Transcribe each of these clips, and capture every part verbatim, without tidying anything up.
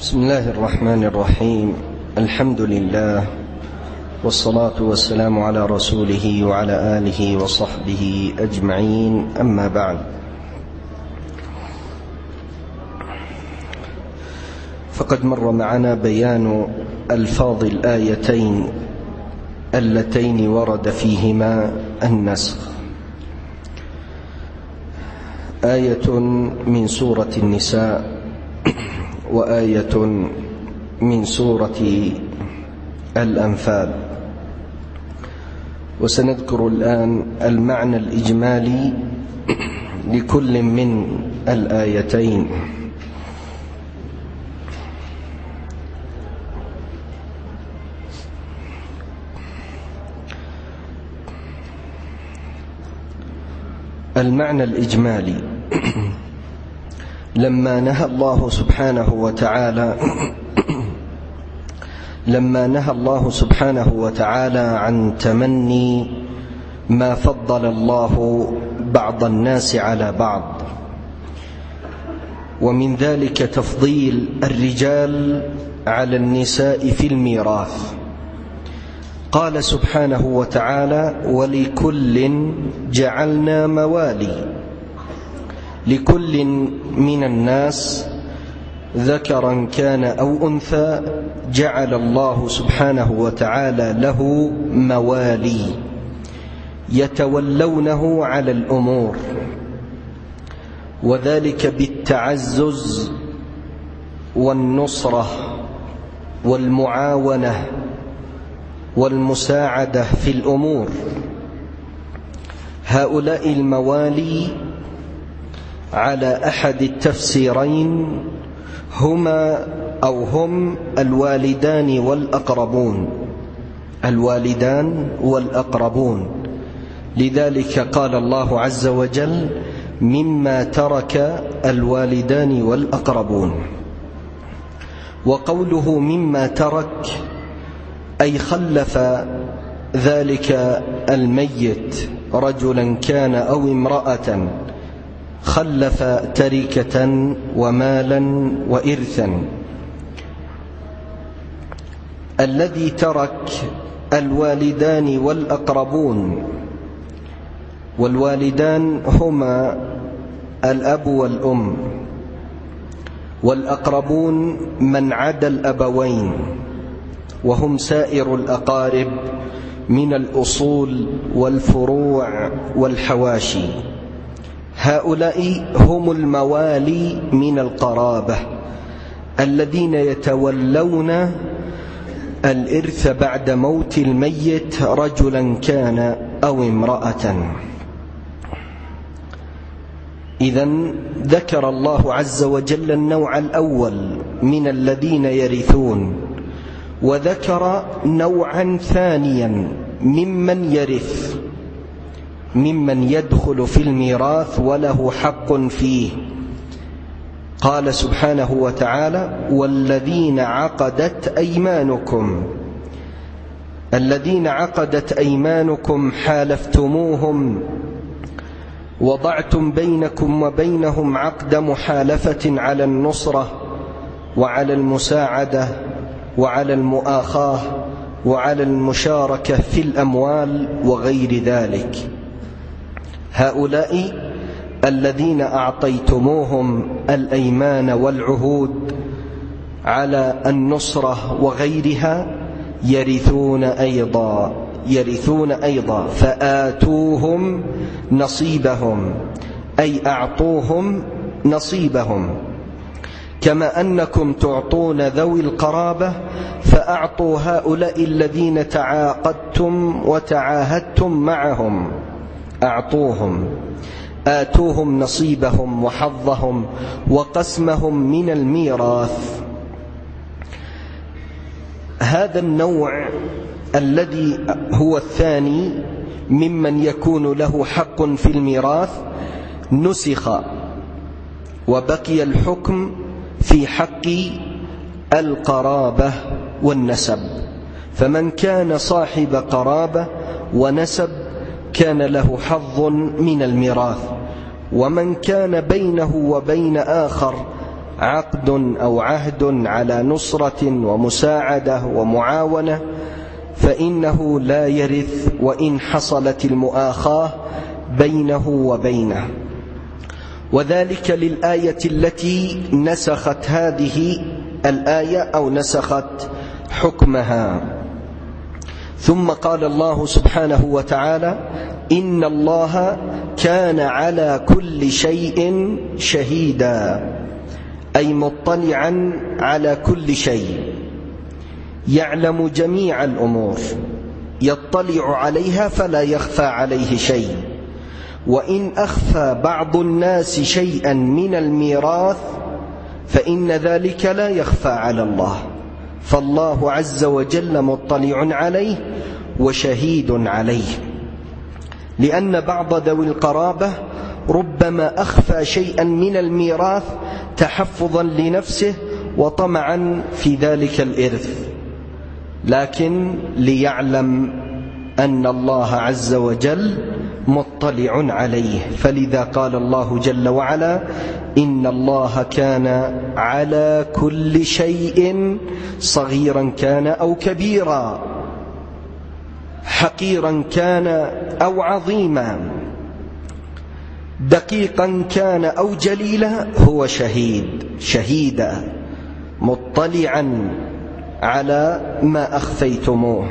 بسم الله الرحمن الرحيم. الحمد لله والصلاة والسلام على رسوله وعلى آله وصحبه أجمعين، أما بعد، فقد مر معنا بيان ألفاظ الآيتين اللتين ورد فيهما النسخ. آية من سورة النساء وآية من سورة الأنفال. وسنذكر الآن المعنى الإجمالي لكل من الآيتين. المعنى الإجمالي: لما نهى الله سبحانه وتعالى لما نهى الله سبحانه وتعالى عن تمني ما فضل الله بعض الناس على بعض، ومن ذلك تفضيل الرجال على النساء في الميراث، قال سبحانه وتعالى: ولكل جعلنا موالي، لكل من الناس ذكرا كان أو أنثى جعل الله سبحانه وتعالى له موالي يتولونه على الأمور، وذلك بالتعزز والنصرة والمعاونة والمساعدة في الأمور. هؤلاء الموالي على أحد التفسيرين هما أو هم الوالدان والأقربون الوالدان والأقربون لذلك قال الله عز وجل: مما ترك الوالدان والأقربون. وقوله مما ترك أي خلف ذلك الميت رجلا كان أو امرأة، خلف تركة ومالا وإرثا. الذي ترك الوالدان والأقربون، والوالدان هما الأب والأم، والأقربون من عدا الأبوين، وهم سائر الأقارب من الأصول والفروع والحواشي. هؤلاء هم الموالي من القرابة الذين يتولون الإرث بعد موت الميت رجلا كان أو امرأة. إذن ذكر الله عز وجل النوع الأول من الذين يرثون، وذكر نوعا ثانيا ممن يرث، ممن يدخل في الميراث وله حق فيه. قال سبحانه وتعالى: والذين عقدت أيمانكم الذين عقدت أيمانكم حالفتموهم وضعتم بينكم وبينهم عقد محالفة على النصرة وعلى المساعدة وعلى المؤاخاة وعلى المشاركة في الأموال وغير ذلك. هؤلاء الذين أعطيتموهم الأيمان والعهود على النصرة وغيرها يرثون أيضا يرثون أيضا فآتوهم نصيبهم، أي أعطوهم نصيبهم، كما أنكم تعطون ذوي القرابة فأعطوا هؤلاء الذين تعاقدتم وتعاهدتم معهم، أعطوهم آتوهم نصيبهم وحظهم وقسمهم من الميراث. هذا النوع الذي هو الثاني ممن يكون له حق في الميراث نسخ، وبقي الحكم في حق القرابة والنسب. فمن كان صاحب قرابة ونسب كان له حظ من الميراث، ومن كان بينه وبين آخر عقد أو عهد على نصرة ومساعدة ومعاونة فإنه لا يرث وإن حصلت المؤاخاة بينه وبينه، وذلك للآية التي نسخت هذه الآية أو نسخت حكمها. ثم قال الله سبحانه وتعالى: إن الله كان على كل شيء شهيدا، أي مطلعا على كل شيء، يعلم جميع الأمور، يطلع عليها فلا يخفى عليه شيء. وإن أخفى بعض الناس شيئا من الميراث فإن ذلك لا يخفى على الله، فالله عز وجل مطلع عليه وشهيد عليه، لأن بعض ذوي القرابة ربما أخفى شيئا من الميراث تحفظا لنفسه وطمعا في ذلك الإرث، لكن ليعلم أن الله عز وجل مطلع عليه، فلذا قال الله جل وعلا: إن الله كان على كل شيء، صغيرا كان أو كبيرا، حقيرا كان أو عظيما، دقيقا كان أو جليلا، هو شهيد شهيدا مطلعا على ما أخفيتموه.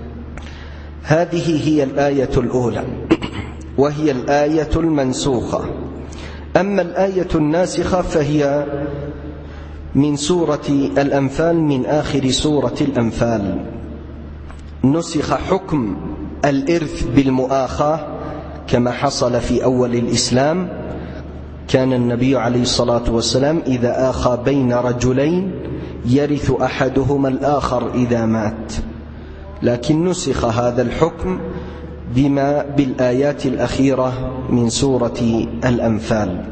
هذه هي الآية الأولى، وهي الآية المنسوخة. أما الآية الناسخة فهي من سورة الأنفال، من آخر سورة الأنفال. نسخ حكم الإرث بالمؤاخاة كما حصل في أول الإسلام. كان النبي عليه الصلاة والسلام إذا آخى بين رجلين يرث أحدهما الآخر إذا مات، لكن نسخ هذا الحكم بما بالآيات الأخيرة من سورة الأنفال.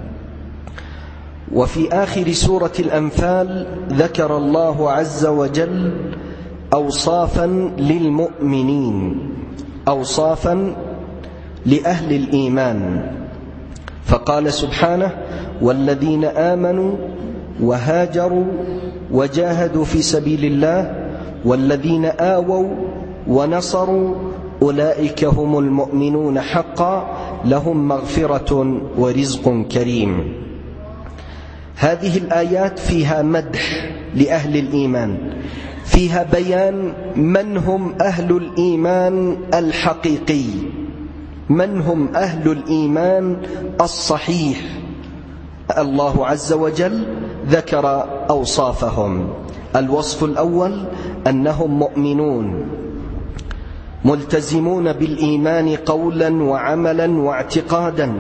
وفي آخر سورة الأنفال ذكر الله عز وجل أوصافا للمؤمنين، أوصافا لأهل الإيمان، فقال سبحانه: والذين آمنوا وهاجروا وجاهدوا في سبيل الله والذين آووا ونصروا أولئك هم المؤمنون حقا لهم مغفرة ورزق كريم. هذه الآيات فيها مدح لأهل الإيمان، فيها بيان من هم أهل الإيمان الحقيقي، من هم أهل الإيمان الصحيح. الله عز وجل ذكر أوصافهم. الوصف الأول أنهم مؤمنون ملتزمون بالإيمان قولا وعملا واعتقادا.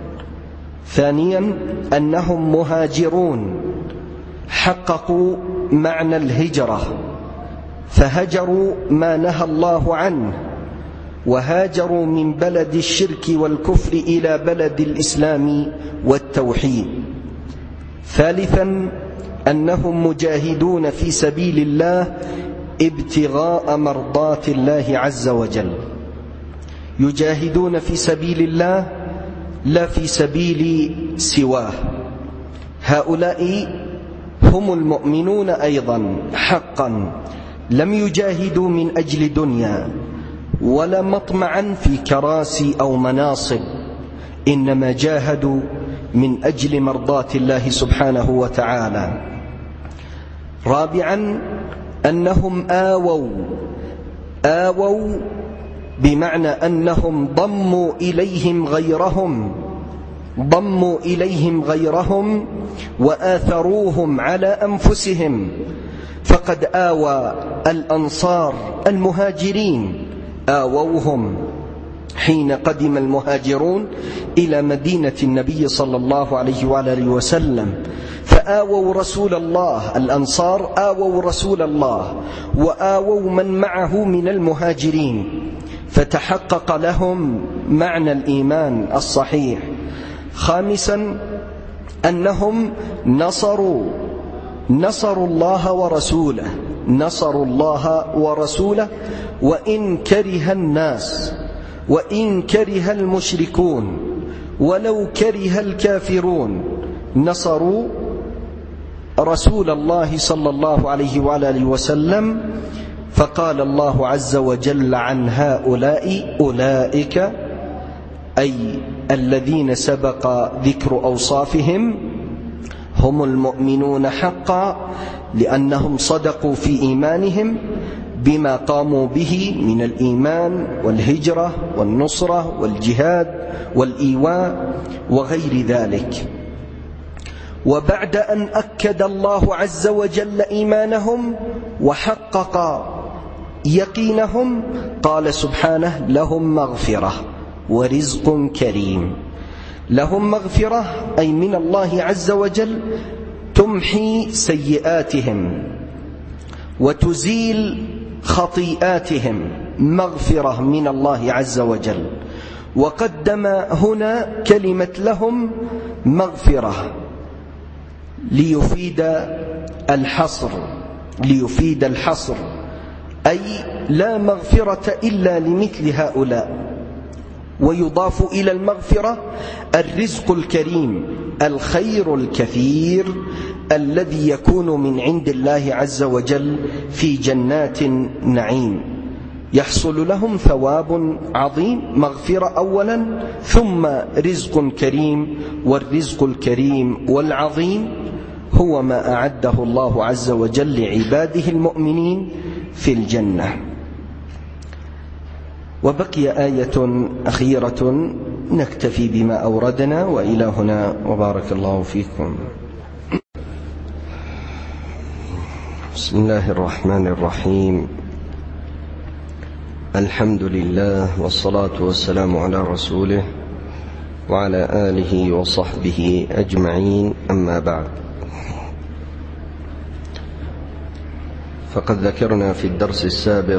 ثانيا أنهم مهاجرون، حققوا معنى الهجرة، فهجروا ما نهى الله عنه، وهاجروا من بلد الشرك والكفر إلى بلد الإسلام والتوحيد. ثالثا أنهم مجاهدون في سبيل الله ابتغاء مرضات الله عز وجل، يجاهدون في سبيل الله لا في سبيل سواه. هؤلاء هم المؤمنون أيضا حقا، لم يجاهدوا من أجل دنيا ولا مطمعا في كراسي أو مناصب، إنما جاهدوا من أجل مرضات الله سبحانه وتعالى. رابعا أنهم آووا، آووا بمعنى أنهم ضموا إليهم غيرهم، ضموا إليهم غيرهم وآثروهم على أنفسهم، فقد آوى الأنصار المهاجرين، آووهم حين قدم المهاجرون إلى مدينة النبي صلى الله عليه وآله وسلم، فآووا رسول الله. الأنصار آووا رسول الله وآووا من معه من المهاجرين، فتحقق لهم معنى الإيمان الصحيح. خامسا أنهم نصروا نصروا الله ورسوله، نصروا الله ورسوله وإن كره الناس، وإن كره المشركون، ولو كره الكافرون، نصروا رسول الله صلى الله عليه وآله وسلم، فقال الله عز وجل عن هؤلاء: أولئك، أي الذين سبق ذكر أوصافهم، هم المؤمنون حقا، لأنهم صدقوا في إيمانهم بما قاموا به من الإيمان والهجرة والنصرة والجهاد والإيواء وغير ذلك. وبعد أن أكد الله عز وجل إيمانهم وحقق يقينهم، قال سبحانه: لهم مغفرة ورزق كريم. لهم مغفرة أي من الله عز وجل تمحي سيئاتهم وتزيل خطيئاتهم، مغفرة من الله عز وجل. وقدم هنا كلمة لهم مغفرة ليفيد الحصر ليفيد الحصر أي لا مغفرة إلا لمثل هؤلاء. ويضاف إلى المغفرة الرزق الكريم، الخير الكثير الذي يكون من عند الله عز وجل في جنات النعيم، يحصل لهم ثواب عظيم، مغفرة أولا ثم رزق كريم. والرزق الكريم والعظيم هو ما أعده الله عز وجل لعباده المؤمنين في الجنة. وبقي آية أخيرة نكتفي بما أوردنا، وإلى هنا وبارك الله فيكم. بسم الله الرحمن الرحيم. الحمد لله والصلاة والسلام على رسوله وعلى آله وصحبه أجمعين، أما بعد. فقد ذكرنا في الدرس السابق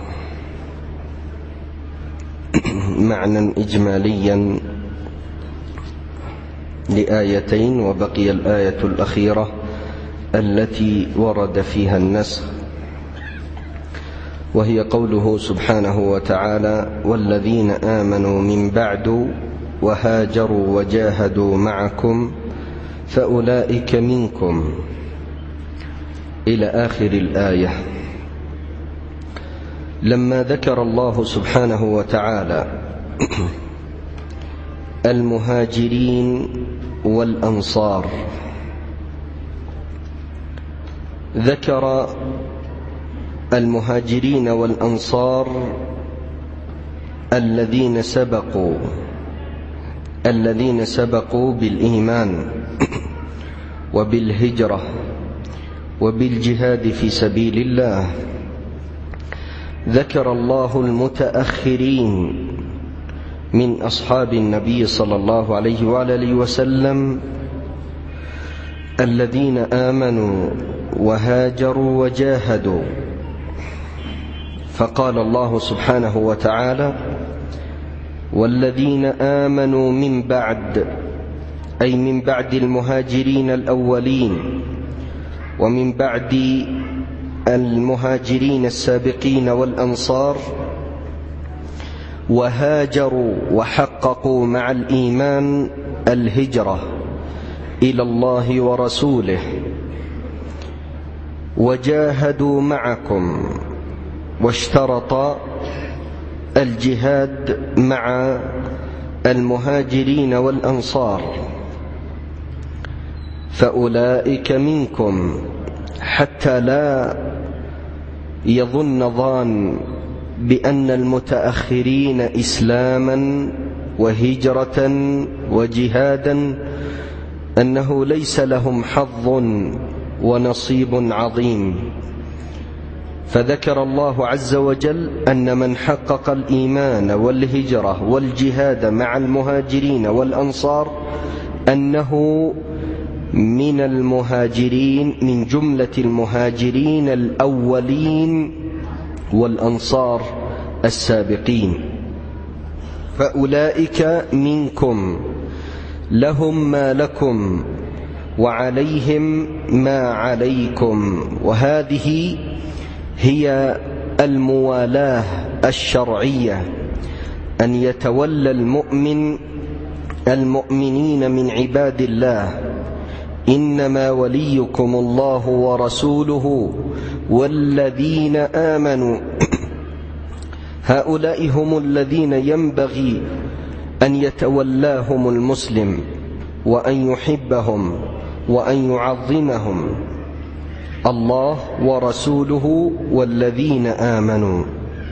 معنى إجماليا لآيتين، وبقي الآية الأخيرة التي ورد فيها النسخ، وهي قوله سبحانه وتعالى: والذين آمنوا من بعد وهاجروا وجاهدوا معكم فأولئك منكم، إلى آخر الآية. لما ذكر الله سبحانه وتعالى المهاجرين والأنصار، ذكر المهاجرين والأنصار الذين سبقوا الذين سبقوا بالإيمان وبالهجرة وبالجهاد في سبيل الله. ذكر الله المتأخرين من أصحاب النبي صلى الله عليه وآله وسلم الذين آمنوا وهاجروا وجاهدوا، فقال الله سبحانه وتعالى: والذين آمنوا من بعد، أي من بعد المهاجرين الأولين ومن بعد المهاجرين السابقين والأنصار، وهاجروا وحققوا مع الإيمان الهجرة إلى الله ورسوله، وجاهدوا معكم، واشترط الجهاد مع المهاجرين والأنصار، فأولئك منكم، حتى لا يظن ظان بأن المتأخرين إسلاما وهجرة وجهادا أنه ليس لهم حظ ونصيب عظيم. فذكر الله عز وجل أن من حقق الإيمان والهجرة والجهاد مع المهاجرين والأنصار أنه من المهاجرين، من جملة المهاجرين الأولين والأنصار السابقين. فأولئك منكم، لهم ما لكم وعليهم ما عليكم. وهذه هي الموالاة الشرعية، أن يتولى المؤمن المؤمنين من عباد الله إنما وليكم الله ورسوله والذين آمنوا هؤلاء هم الذين ينبغي أن يتولاهم المسلم وأن يحبهم وأن يعظمهم. الله ورسوله والذين آمنوا،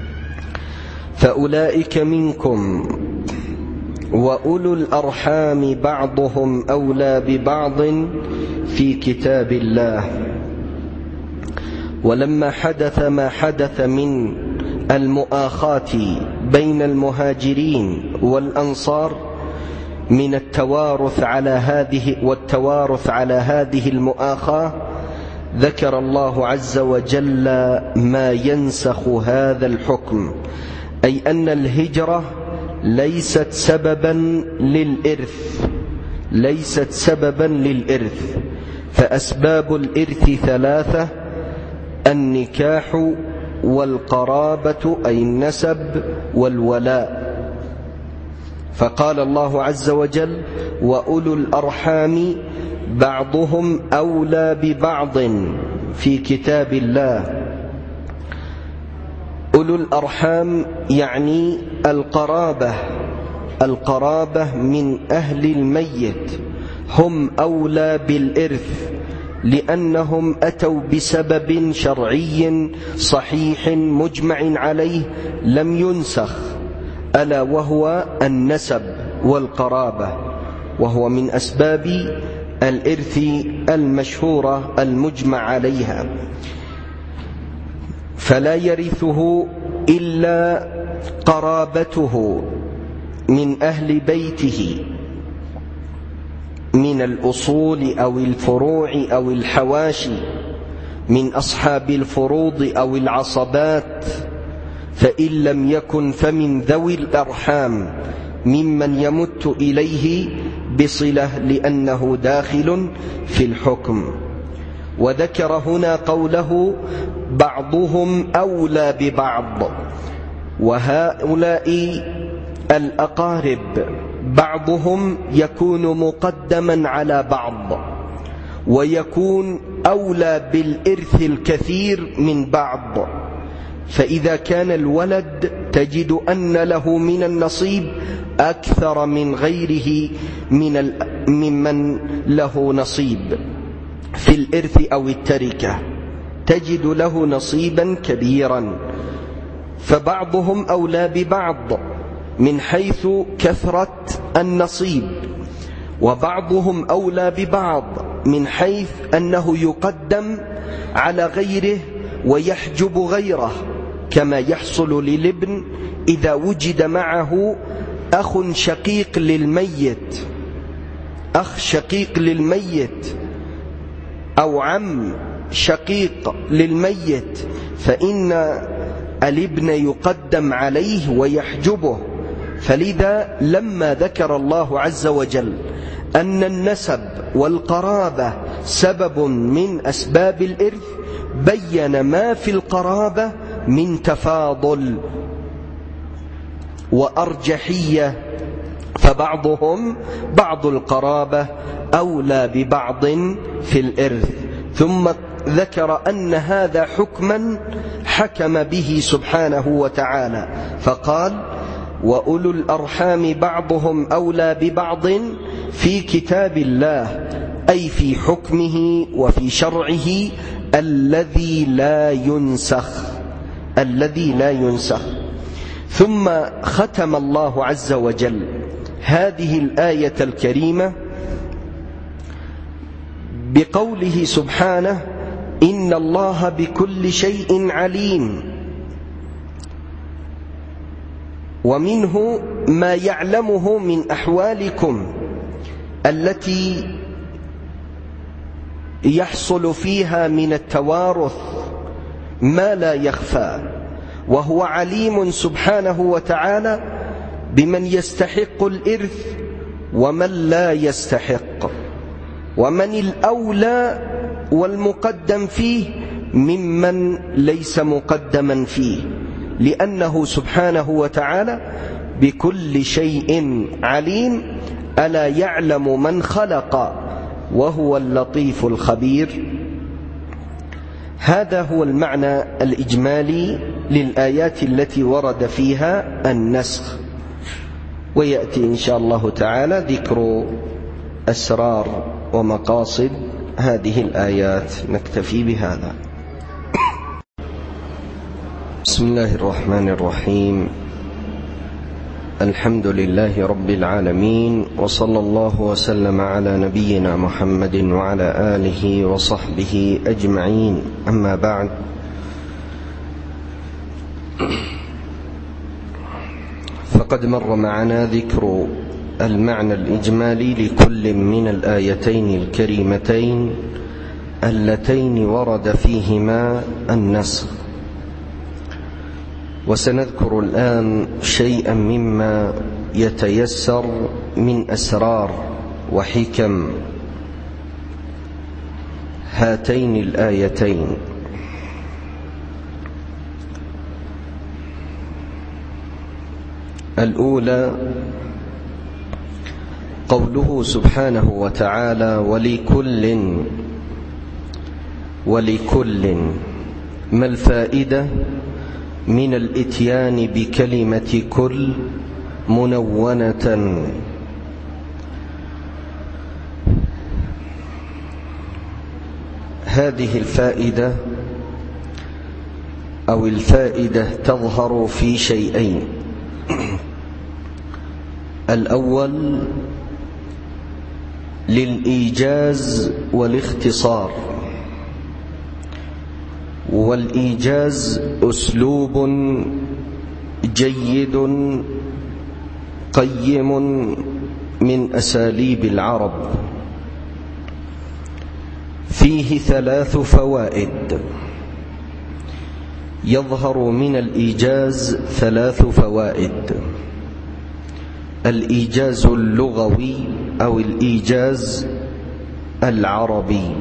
فأولئك منكم وأولو الأرحام بعضهم أولى ببعض في كتاب الله. ولما حدث ما حدث من المؤاخاة بين المهاجرين والأنصار من التوارث على هذه والتوارث على هذه المؤاخاة، ذكر الله عز وجل ما ينسخ هذا الحكم، أي أن الهجرة ليست سببا للإرث ليست سببا للإرث فأسباب الإرث ثلاثة: النكاح والقرابة أي النسب والولاء. فقال الله عز وجل: وأولو الأرحام بعضهم أولى ببعض في كتاب الله. أولو الأرحام يعني القرابة القرابة من أهل الميت هم أولى بالإرث، لأنهم أتوا بسبب شرعي صحيح مجمع عليه لم ينسخ، ألا وهو النسب والقرابة، وهو من أسباب الإرث المشهورة المجمع عليها. فلا يرثه إلا قرابته من أهل بيته من الأصول أو الفروع أو الحواشي، من أصحاب الفروض أو العصبات، فإن لم يكن فمن ذوي الأرحام ممن يمت إليه بصلة، لأنه داخل في الحكم. وذكر هنا قوله: بعضهم أولى ببعض، وهؤلاء الأقارب بعضهم يكون مقدما على بعض، ويكون أولى بالإرث الكثير من بعض. فإذا كان الولد تجد أن له من النصيب أكثر من غيره من ممن له نصيب في الإرث أو التركة، تجد له نصيبا كبيرا. فبعضهم أولى ببعض من حيث كثرة النصيب، وبعضهم أولى ببعض من حيث أنه يقدم على غيره ويحجب غيره، كما يحصل للابن إذا وجد معه أخ شقيق للميت أخ شقيق للميت أو عم شقيق للميت، فإن الابن يقدم عليه ويحجبه. فلذا لما ذكر الله عز وجل أن النسب والقرابة سبب من أسباب الإرث، بين ما في القرابة من تفاضل وأرجحية، فبعضهم بعض القرابة أولى ببعض في الإرث. ثم ذكر أن هذا حكما حكم به سبحانه وتعالى، فقال: وأولو الأرحام بعضهم أولى ببعض في كتاب الله، أي في حكمه وفي شرعه الذي لا ينسخ الذي لا ينسخ. ثم ختم الله عز وجل هذه الآية الكريمة بقوله سبحانه: إن الله بكل شيء عليم. ومنه ما يعلمه من أحوالكم التي يحصل فيها من التوارث ما لا يخفى، وهو عليم سبحانه وتعالى بمن يستحق الإرث ومن لا يستحق، ومن الأولى والمقدم فيه ممن ليس مقدما فيه، لأنه سبحانه وتعالى بكل شيء عليم. ألا يعلم من خلق وهو اللطيف الخبير. هذا هو المعنى الإجمالي للآيات التي ورد فيها النسخ، ويأتي إن شاء الله تعالى ذكر أسرار ومقاصد هذه الآيات. نكتفي بهذا. بسم الله الرحمن الرحيم. الحمد لله رب العالمين، وصلى الله وسلم على نبينا محمد وعلى آله وصحبه أجمعين. أما بعد، فقد مر معنا ذكر المعنى الإجمالي لكل من الآيتين الكريمتين اللتين ورد فيهما النسخ، وسنذكر الآن شيئا مما يتيسر من أسرار وحكم هاتين الآيتين. الأولى قوله سبحانه وتعالى: ولكل ولكل. ما الفائدة من الإتيان بكلمة كل منونة؟ هذه الفائدة أو الفائدة تظهر في شيئين. الأول للإيجاز والاختصار، والإيجاز أسلوب جيد قيم من أساليب العرب، فيه ثلاث فوائد. يظهر من الإيجاز ثلاث فوائد: الإيجاز اللغوي أو الإيجاز العربي.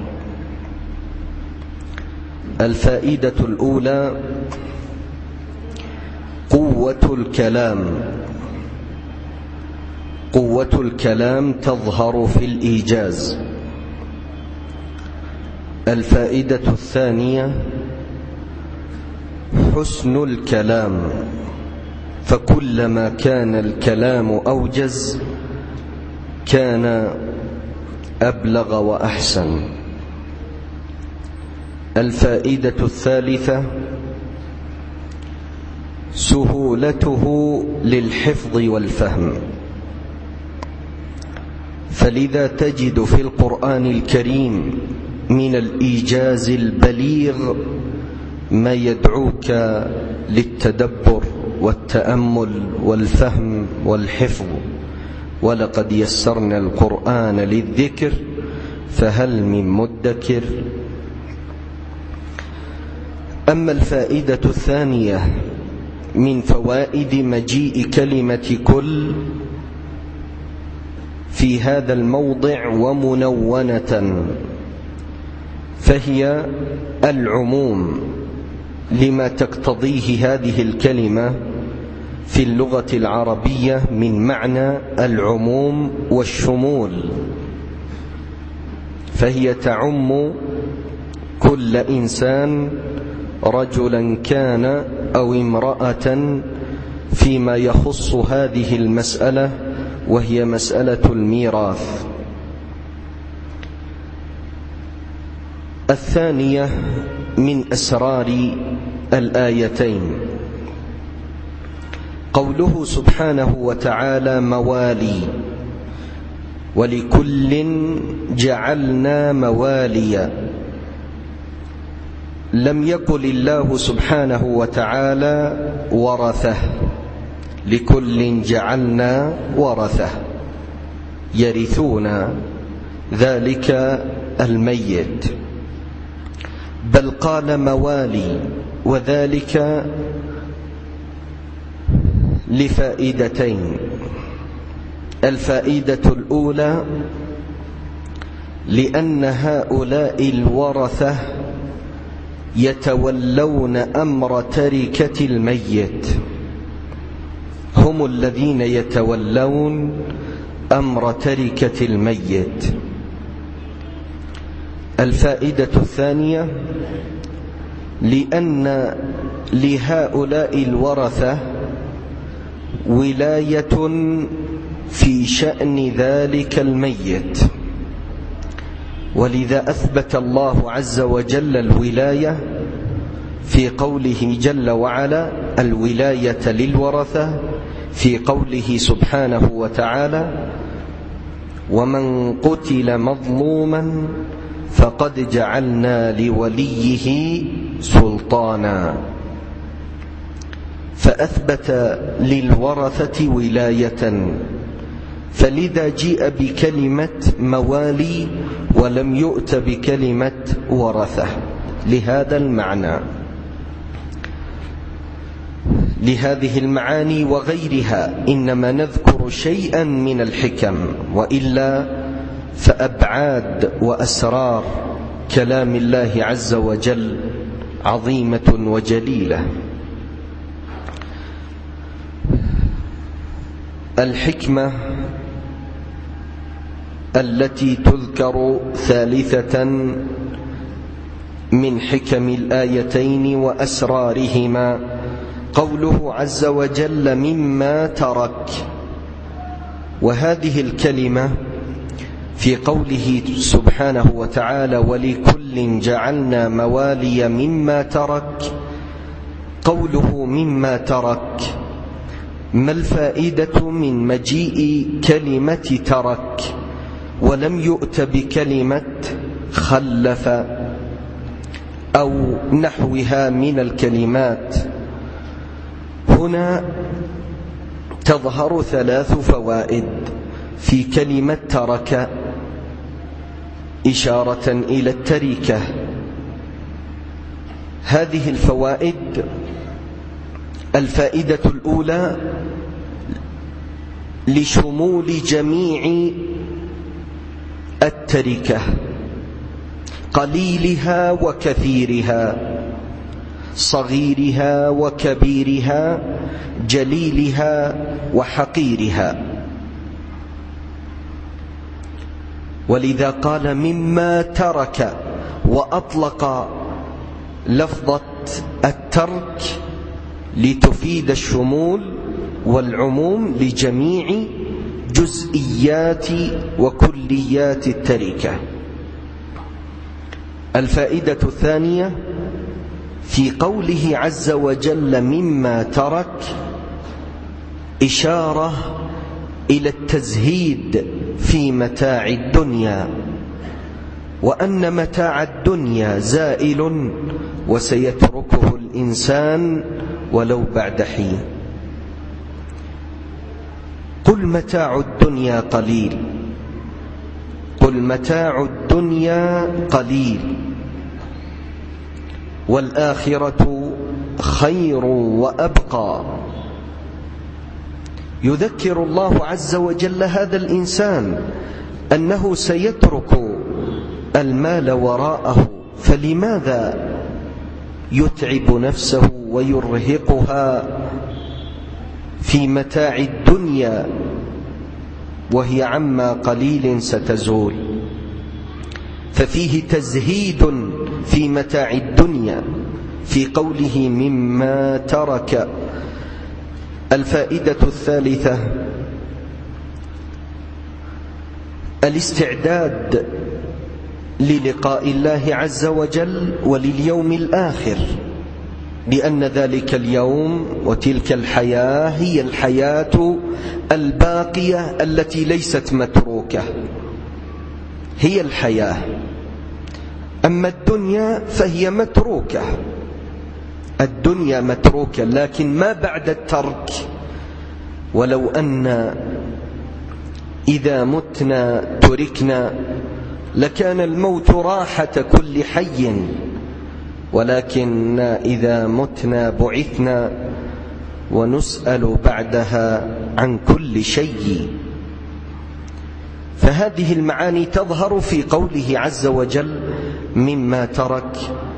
الفائدة الأولى قوة الكلام. قوة الكلام تظهر في الإيجاز. الفائدة الثانية حسن الكلام، فكلما كان الكلام أوجز كان أبلغ وأحسن. الفائدة الثالثة سهولته للحفظ والفهم، فلذا تجد في القرآن الكريم من الإيجاز البليغ ما يدعوك للتدبر والتأمل والفهم والحفظ. ولقد يسرنا القرآن للذكر فهل من مدكر. أما الفائدة الثانية من فوائد مجيء كلمة كل في هذا الموضع ومنونة، فهي العموم لما تقتضيه هذه الكلمة في اللغة العربية من معنى العموم والشمول، فهي تعم كل إنسان رجلا كان أو امرأة فيما يخص هذه المسألة، وهي مسألة الميراث. الثانية من أسرار الآيتين قوله سبحانه وتعالى: موالي، ولكل جعلنا مواليا. لم يقل الله سبحانه وتعالى ورثة، لكل جعلنا ورثة يرثون ذلك الميت، بل قال موالي، وذلك لفائدتين. الفائدة الأولى لأن هؤلاء الورثة يتولون أمر تركة الميت، هم الذين يتولون أمر تركة الميت، الفائدة الثانية: لأن لهؤلاء الورثة ولاية في شأن ذلك الميت، ولذا أثبت الله عز وجل الولاية في قوله جل وعلا: الولاية للورثة، في قوله سبحانه وتعالى: ومن قتل مظلوما فقد جعلنا لوليه سلطانا. فأثبت للورثة ولاية، فلذا جيء بكلمة موالي ولم يؤت بكلمة ورثة لهذا المعنى. لهذه المعاني وغيرها إنما نذكر شيئا من الحكم، وإلا فأبعاد وأسرار كلام الله عز وجل عظيمة وجليلة. الحكمة التي تذكر ثالثة من حكم الآيتين وأسرارهما قوله عز وجل: مما ترك. وهذه الكلمة في قوله سبحانه وتعالى: ولكل جعلنا موالي مما ترك، قوله مما ترك، ما الفائدة من مجيء كلمة ترك ولم يؤت بكلمة خلف أو نحوها من الكلمات؟ هنا تظهر ثلاث فوائد في كلمة ترك إشارة إلى التركة. هذه الفوائد: الفائدة الأولى لشمول جميع التركة، قليلها وكثيرها، صغيرها وكبيرها، جليلها وحقيرها. ولذا قال مما ترك، وأطلق لفظة الترك لتفيد الشمول والعموم لجميع جزئيات وكليات التركة. الفائدة الثانية في قوله عز وجل: مما ترك، إشارة إلى التزهيد في متاع الدنيا، وأن متاع الدنيا زائل وسيتركه الإنسان ولو بعد حين. قل متاع الدنيا قليل، قل متاع الدنيا قليل والآخرة خير وأبقى. يذكر الله عز وجل هذا الإنسان أنه سيترك المال وراءه، فلماذا يتعب نفسه ويرهقها في متاع الدنيا وهي عما قليل ستزول؟ ففيه تزهيد في متاع الدنيا في قوله مما ترك. الفائدة الثالثة: الاستعداد للقاء الله عز وجل ولليوم الآخر، لأن ذلك اليوم وتلك الحياة هي الحياة الباقية التي ليست متروكة، هي الحياة. أما الدنيا فهي متروكة، الدنيا متروكة، لكن ما بعد الترك. ولو أن إذا متنا تركنا لكان الموت راحة كل حي، ولكن إذا متنا بعثنا ونسأل بعدها عن كل شيء. فهذه المعاني تظهر في قوله عز وجل مما ترك،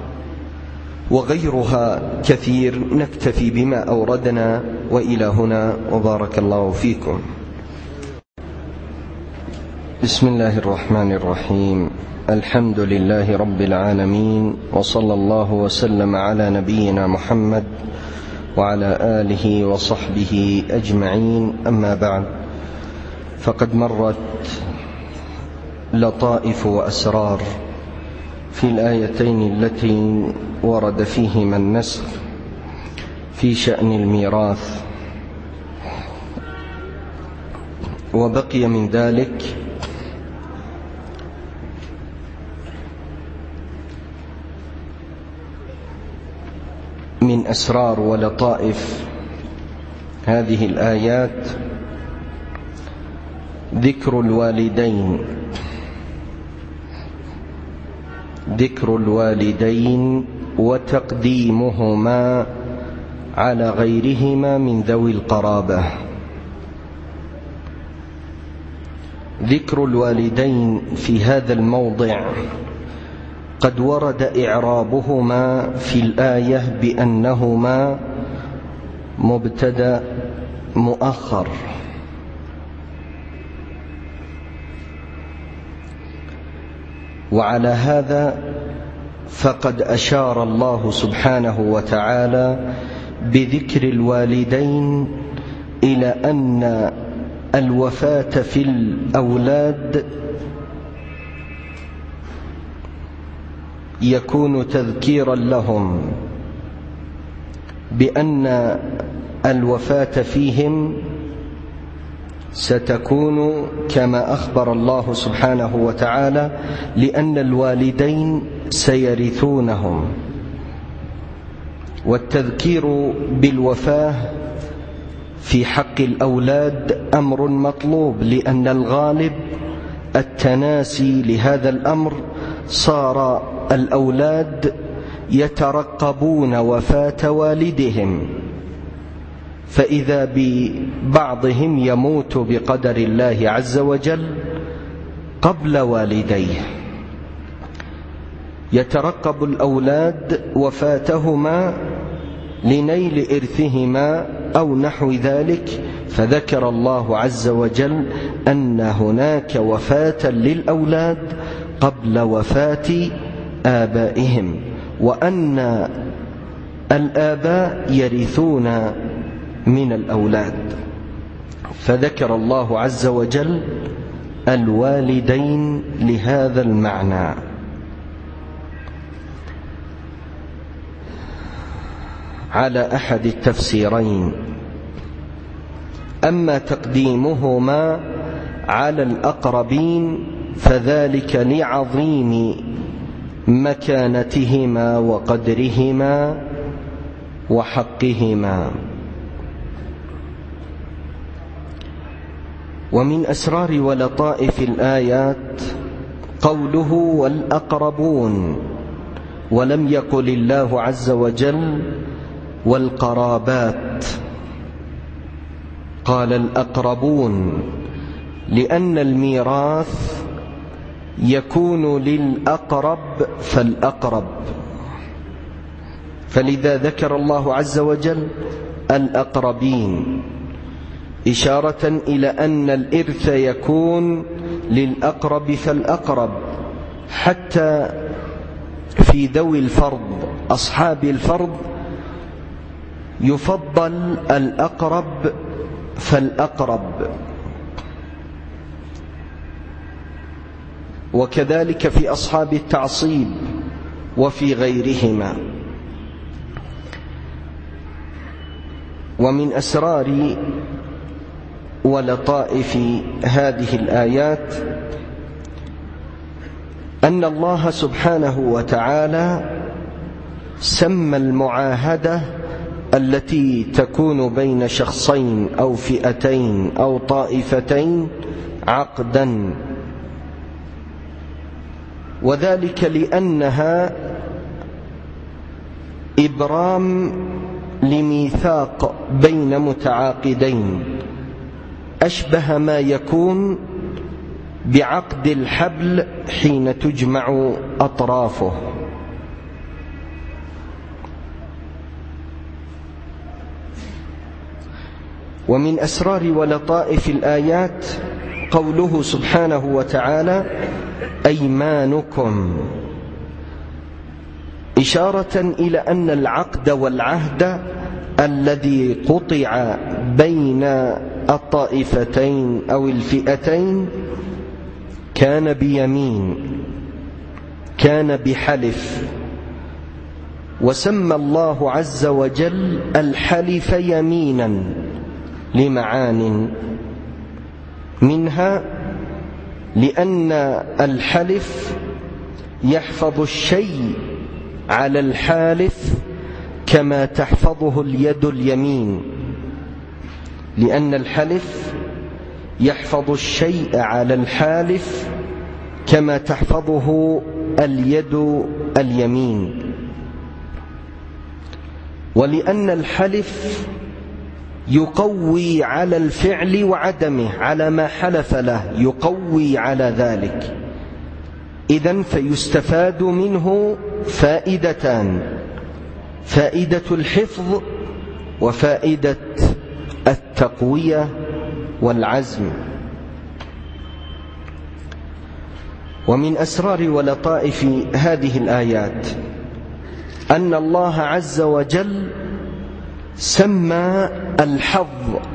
وغيرها كثير. نكتفي بما أوردنا وإلى هنا، وبارك الله فيكم. بسم الله الرحمن الرحيم. الحمد لله رب العالمين، وصلى الله وسلم على نبينا محمد وعلى آله وصحبه أجمعين. أما بعد، فقد مرت لطائف وأسرار في الآيتين التي ورد فيهما النسخ في شأن الميراث، وبقي من ذلك من أسرار ولطائف هذه الآيات ذكر الوالدين ذكر الوالدين وتقديمهما على غيرهما من ذوي القرابة. ذكر الوالدين في هذا الموضع قد ورد إعرابهما في الآية بأنهما مبتدأ مؤخر، وعلى هذا فقد أشار الله سبحانه وتعالى بذكر الوالدين إلى أن الوفاة في الأولاد يكون تذكيرا لهم بأن الوفاة فيهم ستكون كما أخبر الله سبحانه وتعالى، لأن الوالدين سيرثونهم. والتذكير بالوفاة في حق الأولاد أمر مطلوب، لأن الغالب التناسي لهذا الأمر. صار الأولاد يترقبون وفاة والدهم، فإذا ببعضهم يموت بقدر الله عز وجل قبل والديه، يترقب الأولاد وفاتهما لنيل إرثهما أو نحو ذلك، فذكر الله عز وجل أن هناك وفاة للأولاد قبل وفاة آبائهم، وأن الآباء يرثون من الأولاد، فذكر الله عز وجل الوالدين لهذا المعنى. على أحد التفسيرين، أما تقديمهما على الأقربين فذلك لعظيم مكانتهما وقدرهما وحقهما. ومن أسرار ولطائف الآيات قوله والأقربون، ولم يقل الله عز وجل والقرابات، قال الأقربون، لأن الميراث يكون للأقرب فالأقرب، فلذا ذكر الله عز وجل الأقربين، إشارة إلى أن الإرث يكون للأقرب فالأقرب، حتى في ذوي الفرض أصحاب الفرض يفضل الأقرب فالأقرب، وكذلك في أصحاب التعصيب وفي غيرهما. ومن أسرار ولطائف هذه الآيات أن الله سبحانه وتعالى سمى المعاهدة التي تكون بين شخصين أو فئتين أو طائفتين عقدا، وذلك لأنها إبرام لميثاق بين متعاقدين، أشبه ما يكون بعقد الحبل حين تجمع أطرافه. ومن أسرار ولطائف الآيات قوله سبحانه وتعالى أيمانكم، إشارة إلى أن العقد والعهد الذي قطع بين الطائفتين أو الفئتين كان بيمين، كان بحلف. وسمى الله عز وجل الحلف يمينا لمعان، منها لأن الحلف يحفظ الشيء على الحالف كما تحفظه اليد اليمين، لأن الحلف يحفظ الشيء على الحالف كما تحفظه اليد اليمين. ولأن الحلف يقوي على الفعل وعدمه، على ما حلف له يقوي على ذلك. إذن فيستفاد منه فائدتان: فائدة الحفظ وفائدة التقوية والعزم. ومن أسرار ولطائف هذه الآيات أن الله عز وجل سمى الحظ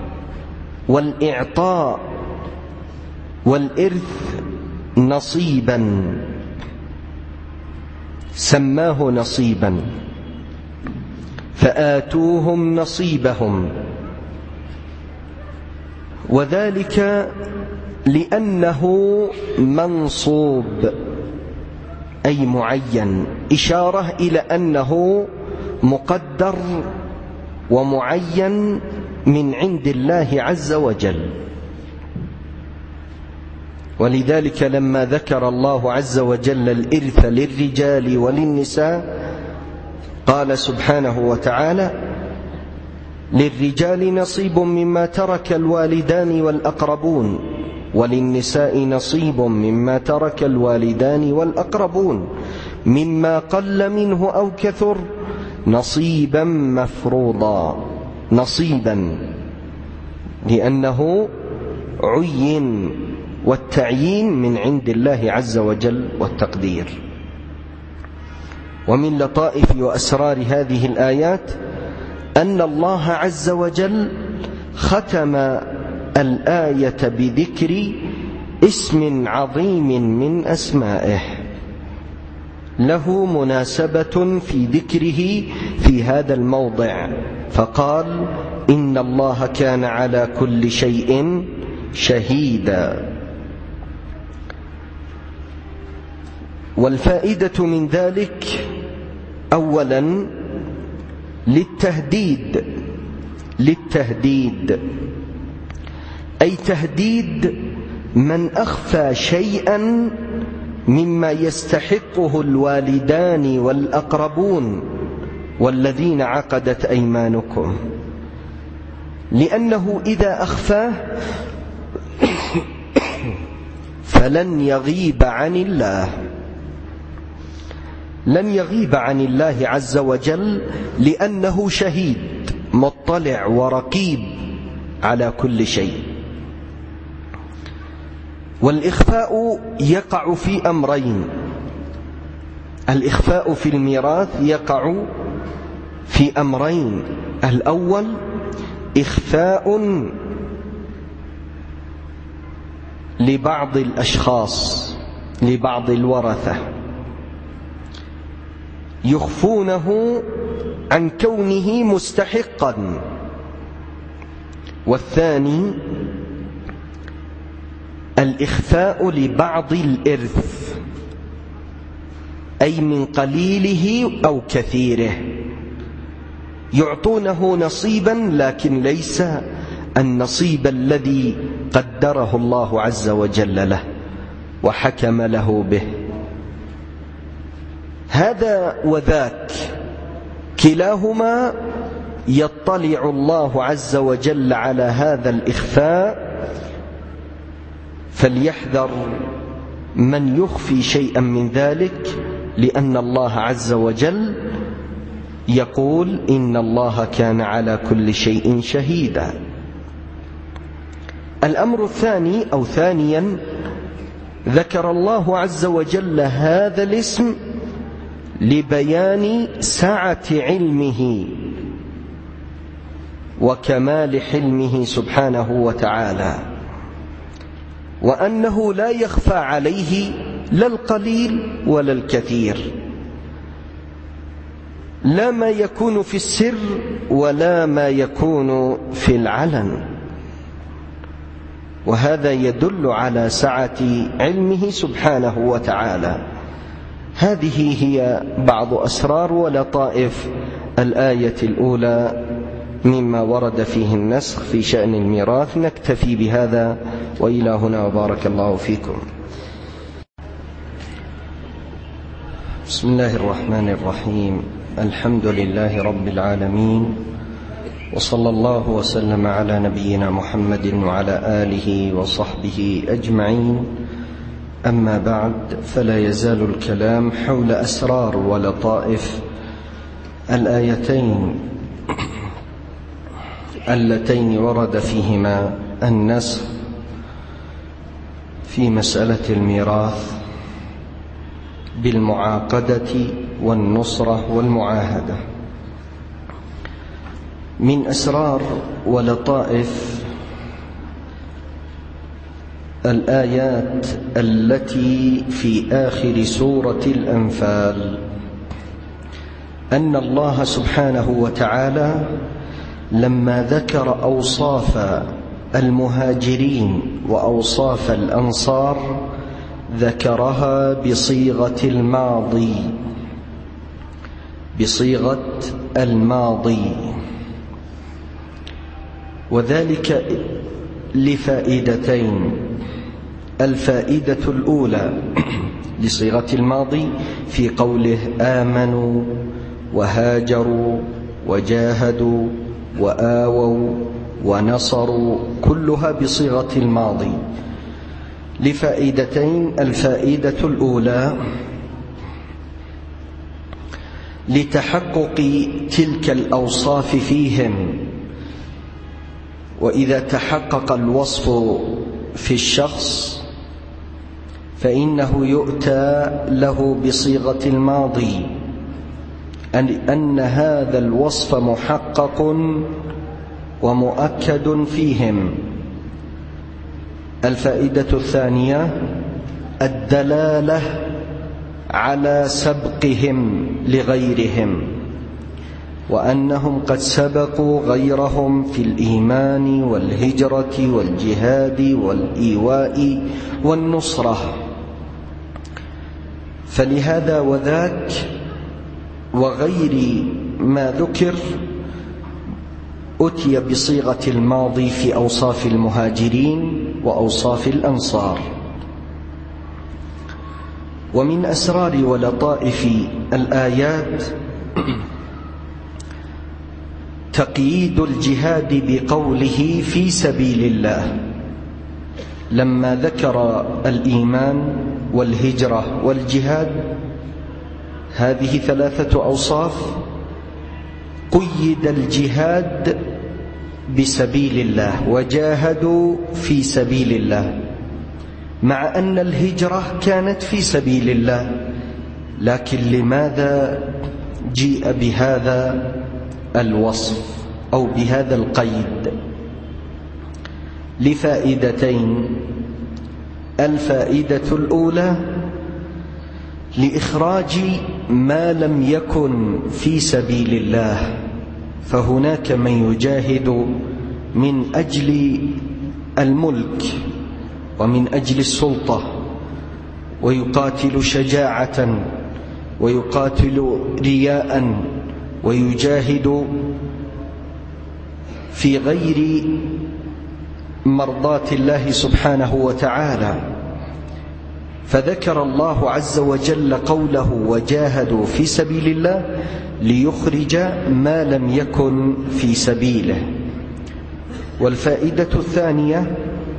والإعطاء والإرث نصيبا، سماه نصيبا، فآتوهم نصيبهم، وذلك لأنه منصوب أي معين، إشارة إلى أنه مقدر ومعين من عند الله عز وجل. ولذلك لما ذكر الله عز وجل الإرث للرجال وللنساء قال سبحانه وتعالى: للرجال نصيب مما ترك الوالدان والأقربون، وللنساء نصيب مما ترك الوالدان والأقربون، مما قل منه أو كثر، نصيبا مفروضا. نصيبا لأنه عين، والتعيين من عند الله عز وجل والتقدير. ومن لطائف وأسرار هذه الآيات أن الله عز وجل ختم الآية بذكر اسم عظيم من أسمائه له مناسبة في ذكره في هذا الموضع، فقال: إن الله كان على كل شيء شهيدا. والفائدة من ذلك أولا للتهديد، للتهديد أي تهديد من أخفى شيئا مما يستحقه الوالدان والأقربون والذين عقدت أيمانكم، لأنه إذا أخفاه فلن يغيب عن الله، لن يغيب عن الله عز وجل، لأنه شهيد مطلع ورقيب على كل شيء. والإخفاء يقع في أمرين: الإخفاء في الميراث يقع في أمرين، الأول إخفاء لبعض الأشخاص، لبعض الورثة يخفونه عن كونه مستحقا، والثاني الإخفاء لبعض الإرث أي من قليله أو كثيره، يعطونه نصيبا لكن ليس النصيب الذي قدره الله عز وجل له وحكم له به. هذا وذاك كلاهما يطلع الله عز وجل على هذا الإخفاء، فليحذر من يخفي شيئا من ذلك، لأن الله عز وجل يقول: إن الله كان على كل شيء شهيدا. الأمر الثاني أو ثانيا ذكر الله عز وجل هذا الاسم لبيان سعة علمه وكمال حلمه سبحانه وتعالى، وأنه لا يخفى عليه لا القليل ولا الكثير، لا ما يكون في السر ولا ما يكون في العلن. وهذا يدل على سعة علمه سبحانه وتعالى. هذه هي بعض أسرار ولطائف الآية الأولى مما ورد فيه النسخ في شأن الميراث. نكتفي بهذا وإلى هنا وبارك الله فيكم. بسم الله الرحمن الرحيم. الحمد لله رب العالمين، وصلى الله وسلم على نبينا محمد وعلى آله وصحبه أجمعين. أما بعد، فلا يزال الكلام حول أسرار ولطائف الآيتين اللتين ورد فيهما النسخ في مسألة الميراث بالمعاقدة والنصرة والمعاهدة. من أسرار ولطائف الآيات التي في آخر سورة الأنفال أن الله سبحانه وتعالى لما ذكر أوصاف المهاجرين وأوصاف الأنصار ذكرها بصيغة الماضي بصيغة الماضي وذلك لفائدتين. الفائدة الأولى لصيغة الماضي في قوله آمنوا وهاجروا وجاهدوا وآووا ونصروا، كلها بصيغة الماضي لفائدتين. الفائدة الأولى لتحقق تلك الأوصاف فيهم، وإذا تحقق الوصف في الشخص فإنه يؤتى له بصيغة الماضي أن هذا الوصف محقق ومؤكد فيهم. الفائدة الثانية الدلالة على سبقهم لغيرهم، وأنهم قد سبقوا غيرهم في الإيمان والهجرة والجهاد والإيواء والنصرة. فلهذا وذاك وغير ما ذكر أتي بصيغة الماضي في أوصاف المهاجرين وأوصاف الأنصار. ومن أسرار ولطائف الآيات تقييد الجهاد بقوله في سبيل الله. لما ذكر الإيمان والهجرة والجهاد، هذه ثلاثة أوصاف، قيد الجهاد بسبيل الله وجاهدوا في سبيل الله، مع أن الهجرة كانت في سبيل الله، لكن لماذا جيء بهذا الوصف أو بهذا القيد؟ لفائدتين. الفائدة الأولى لإخراج ما لم يكن في سبيل الله، فهناك من يجاهد من أجل الملك ومن أجل السلطة، ويقاتل شجاعة ويقاتل رياء، ويجاهد في غير مرضاة الله سبحانه وتعالى. فذكر الله عز وجل قوله وجاهدوا في سبيل الله ليخرج ما لم يكن في سبيله. والفائدة الثانية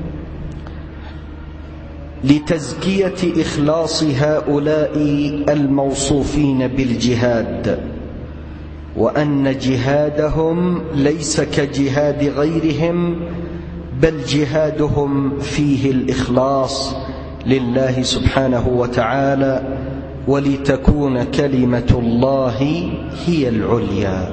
لتزكية إخلاص هؤلاء الموصوفين بالجهاد، وأن جهادهم ليس كجهاد غيرهم، بل جهادهم فيه الإخلاص لله سبحانه وتعالى ولتكون كلمة الله هي العليا.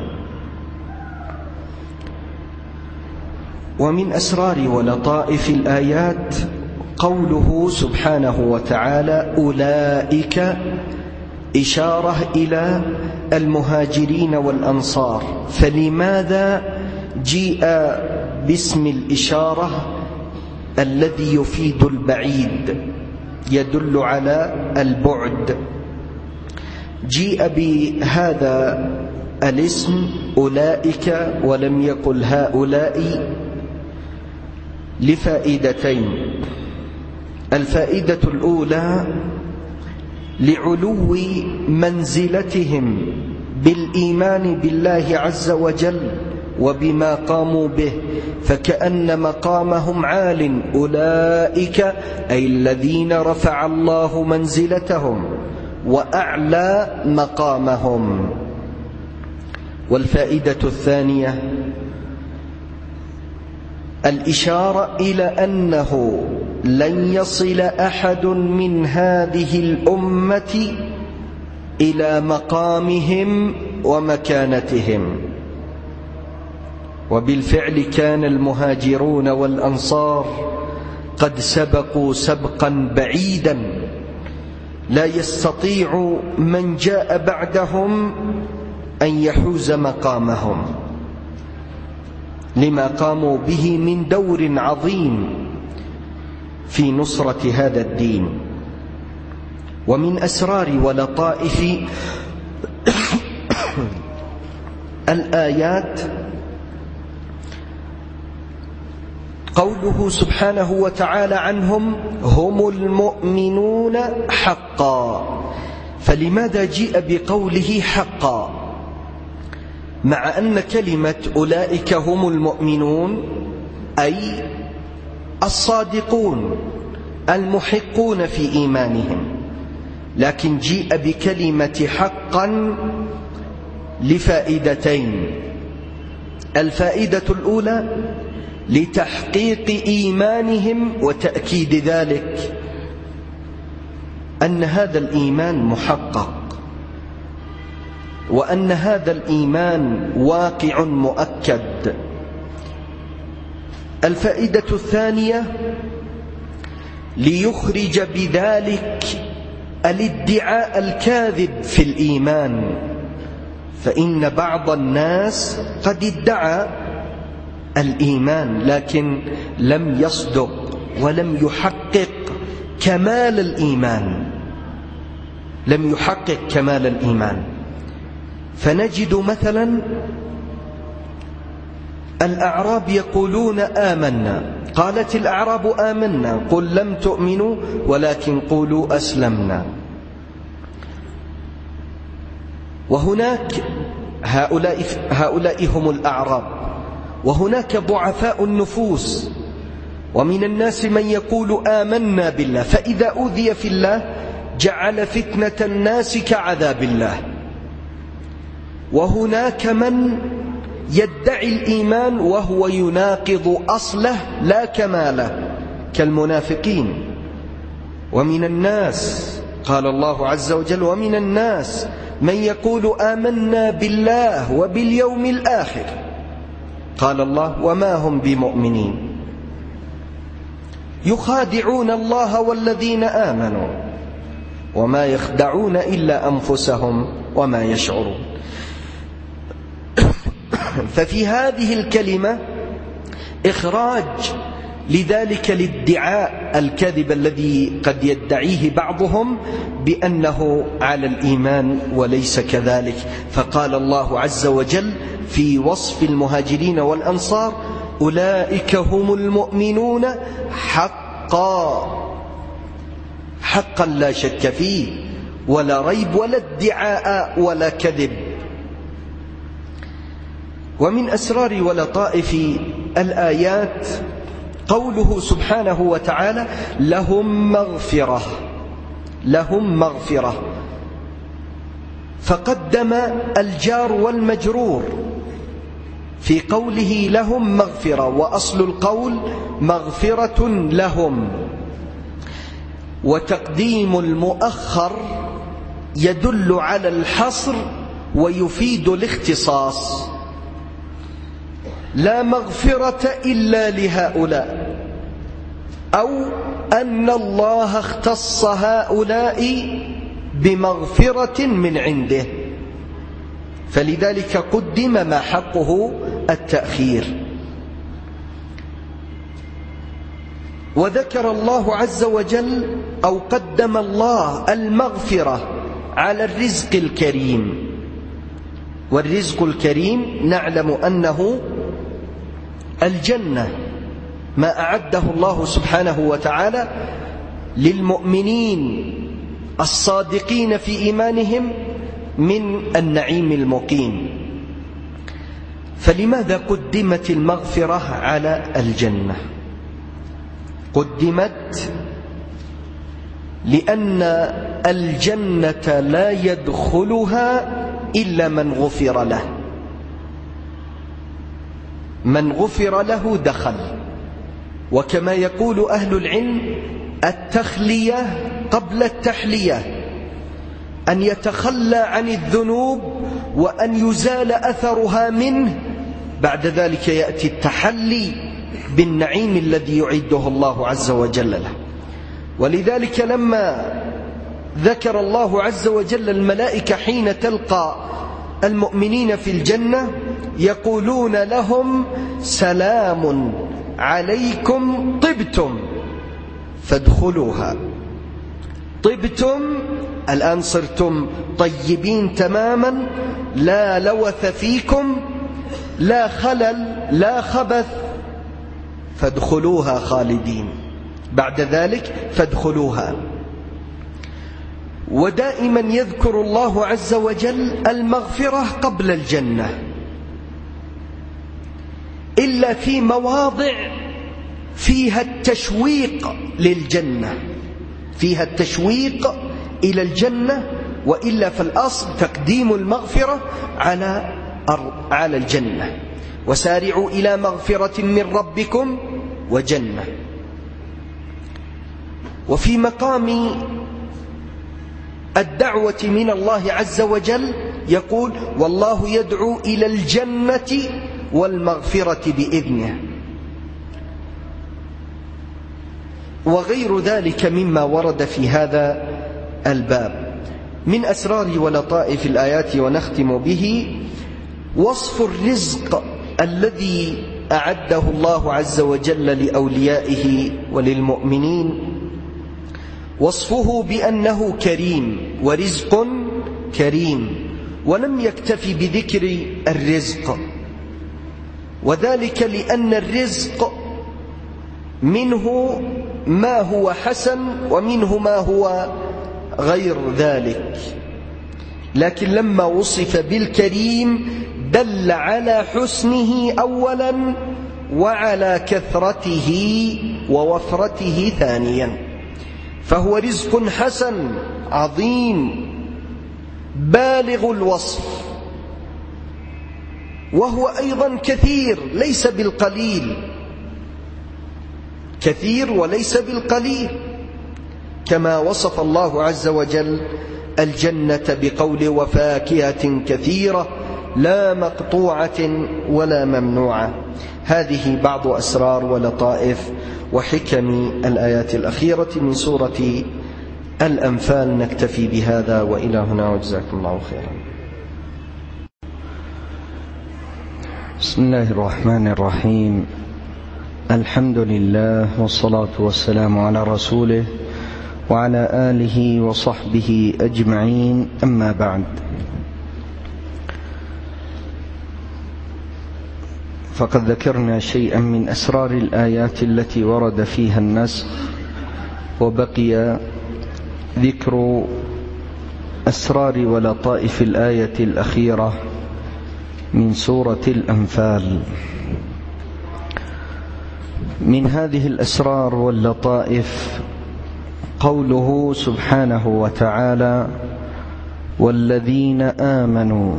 ومن أسرار ولطائف الآيات قوله سبحانه وتعالى أولئك، إشارة إلى المهاجرين والأنصار. فلماذا جيء باسم الإشارة الذي يفيد البعيد، يدل على البعد؟ جيء بهذا الاسم أولئك ولم يقل هؤلاء لفائدتين. الفائدة الأولى لعلو منزلتهم بالإيمان بالله عز وجل وبما قاموا به، فكأن مقامهم عال. أولئك أي الذين رفع الله منزلتهم وأعلى مقامهم. والفائدة الثانية الإشارة إلى أنه لن يصل أحد من هذه الأمة إلى مقامهم ومكانتهم. وبالفعل كان المهاجرون والأنصار قد سبقوا سبقا بعيدا لا يستطيع من جاء بعدهم أن يحوز مقامهم، لما قاموا به من دور عظيم في نصرة هذا الدين. ومن أسرار ولطائف الآيات قوله سبحانه وتعالى عنهم هم المؤمنون حقا. فلماذا جيء بقوله حقا مع أن كلمة أولئك هم المؤمنون أي الصادقون المحقون في إيمانهم، لكن جيء بكلمة حقا لفائدتين. الفائدة الأولى لتحقيق إيمانهم وتأكيد ذلك أن هذا الإيمان محقق، وأن هذا الإيمان واقع مؤكد. الفائدة الثانية ليخرج بذلك الادعاء الكاذب في الإيمان، فإن بعض الناس قد ادعى الإيمان لكن لم يصدق ولم يحقق كمال الإيمان، لم يحقق كمال الإيمان. فنجد مثلا الأعراب يقولون آمنا، قالت الأعراب آمنا قل لم تؤمنوا ولكن قولوا أسلمنا. وهناك هؤلاء, هؤلاء هم الأعراب، وهناك ضعفاء النفوس، ومن الناس من يقول آمنا بالله فإذا أوذي في الله جعل فتنة الناس كعذاب الله. وهناك من يدعي الإيمان وهو يناقض أصله لا كماله كالمنافقين. ومن الناس قال الله عز وجل ومن الناس من يقول آمنا بالله وباليوم الآخر، قال الله وما هم بمؤمنين يخادعون الله والذين آمنوا وما يخدعون إلا أنفسهم وما يشعرون. ففي هذه الكلمة إخراج لذلك الادعاء الكاذب الذي قد يدعيه بعضهم بأنه على الإيمان وليس كذلك. فقال الله عز وجل في وصف المهاجرين والأنصار أولئك هم المؤمنون حقا، حقا لا شك فيه ولا ريب ولا ادعاء ولا كذب. ومن أسرار ولطائف الآيات قوله سبحانه وتعالى لهم مغفرة، لهم مغفرة، فقدم الجار والمجرور في قوله لهم مغفرة، وأصل القول مغفرة لهم. وتقديم المؤخر يدل على الحصر ويفيد الاختصاص. لا مغفرة إلا لهؤلاء، أو أن الله اختص هؤلاء بمغفرة من عنده، فلذلك قدم ما حقه التأخير. وذكر الله عز وجل أو قدم الله المغفرة على الرزق الكريم. والرزق الكريم نعلم أنه الجنة، ما أعده الله سبحانه وتعالى للمؤمنين الصادقين في إيمانهم من النعيم المقيم. فلماذا قدمت المغفرة على الجنة؟ قدمت لأن الجنة لا يدخلها إلا من غفر له. من غفر له دخل. وكما يقول أهل العلم: التخلية قبل التحلية، أن يتخلى عن الذنوب وأن يزال أثرها منه، بعد ذلك يأتي التحلي بالنعيم الذي يعده الله عز وجل له. ولذلك لما ذكر الله عز وجل الملائكة حين تلقى المؤمنين في الجنة يقولون لهم: سلام عليكم طبتم فادخلوها. طبتم، الآن صرتم طيبين تماما، لا لوث فيكم، لا خلل، لا خبث، فادخلوها خالدين. بعد ذلك فادخلوها. ودائما يذكر الله عز وجل المغفرة قبل الجنة، إلا في مواضع فيها التشويق للجنة، فيها التشويق إلى الجنة، وإلا في الأصل تقديم المغفرة على على الجنة. وسارعوا إلى مغفرة من ربكم وجنة. وفي مقام الدعوة من الله عز وجل يقول: والله يدعو إلى الجنة والمغفرة بإذنه. وغير ذلك مما ورد في هذا الباب من أسرار ولطائف الآيات. ونختم به وصف الرزق الذي أعده الله عز وجل لأوليائه وللمؤمنين. وصفه بأنه كريم، ورزق كريم، ولم يكتفي بذكر الرزق، وذلك لأن الرزق منه ما هو حسن ومنه ما هو غير ذلك، لكن لما وصف بالكريم دل على حسنه أولا وعلى كثرته ووفرته ثانيا. فهو رزق حسن عظيم بالغ الوصف، وهو أيضا كثير ليس بالقليل، كثير وليس بالقليل، كما وصف الله عز وجل الجنة بقول: وفاكهة كثيرة لا مقطوعة ولا ممنوعة. هذه بعض أسرار ولطائف وحكم الآيات الأخيرة من سورة الأنفال. نكتفي بهذا وإلى هنا، وجزاكم الله خيرا. بسم الله الرحمن الرحيم. الحمد لله والصلاة والسلام على رسوله وعلى آله وصحبه أجمعين. أما بعد، فقد ذكرنا شيئا من أسرار الآيات التي ورد فيها النسخ، وبقي ذكر أسرار ولطائف الآية الأخيرة من سورة الأنفال. من هذه الأسرار واللطائف قوله سبحانه وتعالى: والذين آمنوا،